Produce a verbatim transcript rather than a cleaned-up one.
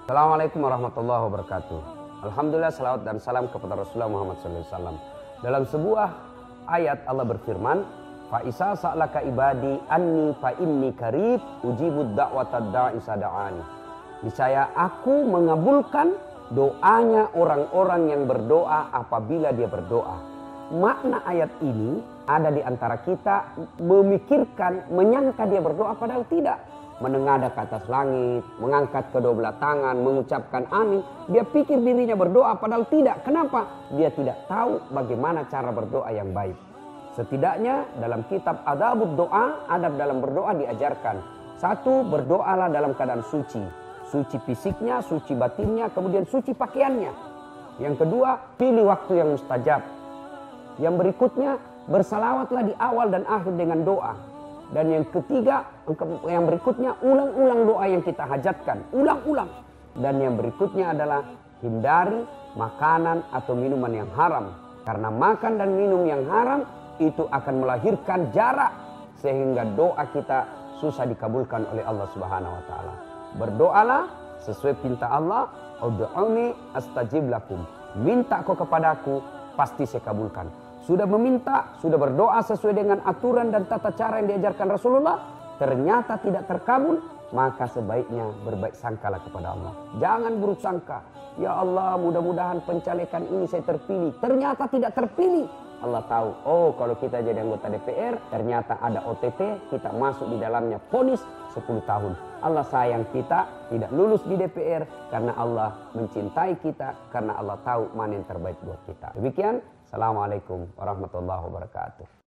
Assalamualaikum warahmatullahi wabarakatuh. Alhamdulillah, salawat dan salam kepada Rasulullah Muhammad shallallahu alaihi wasallam. Dalam sebuah ayat Allah berfirman, fa isa sa'laka ibadi anni fa inni qarib ujibud da'watad da'i sada'ani. Niscaya aku mengabulkan doanya orang-orang yang berdoa apabila dia berdoa. Makna ayat ini ada di antara kita memikirkan, menyangka dia berdoa padahal tidak. Menengadah ke atas langit, mengangkat kedua belah tangan, mengucapkan amin. Dia pikir dirinya berdoa padahal tidak. Kenapa? Dia tidak tahu bagaimana cara berdoa yang baik. Setidaknya dalam kitab Adabud Doa, adab dalam berdoa diajarkan. Satu, berdoalah dalam keadaan suci. Suci fisiknya, suci batinnya, kemudian suci pakaiannya. Yang kedua, pilih waktu yang mustajab. Yang berikutnya, bersalawatlah di awal dan akhir dengan doa. Dan yang ketiga, yang berikutnya, ulang-ulang doa yang kita hajatkan. Ulang-ulang. Dan yang berikutnya adalah hindari makanan atau minuman yang haram. Karena makan dan minum yang haram itu akan melahirkan jarak. Sehingga doa kita susah dikabulkan oleh Allah Subhanahu wa Ta'ala. Berdoalah sesuai perintah Allah. Ud'uni astajib lakum. Minta kau kepadaku, pasti saya kabulkan. Sudah meminta, sudah berdoa sesuai dengan aturan dan tata cara yang diajarkan Rasulullah, ternyata tidak terkabul, maka sebaiknya berbaik sangkalah kepada Allah. Jangan buruk sangka. Ya Allah, mudah-mudahan pencalekan ini saya terpilih. Ternyata tidak terpilih. Allah tahu, oh kalau kita jadi anggota D P R, ternyata ada O T T, kita masuk di dalamnya vonis sepuluh tahun. Allah sayang kita tidak lulus di D P R karena Allah mencintai kita, karena Allah tahu mana yang terbaik buat kita. Demikian, Assalamualaikum warahmatullahi wabarakatuh.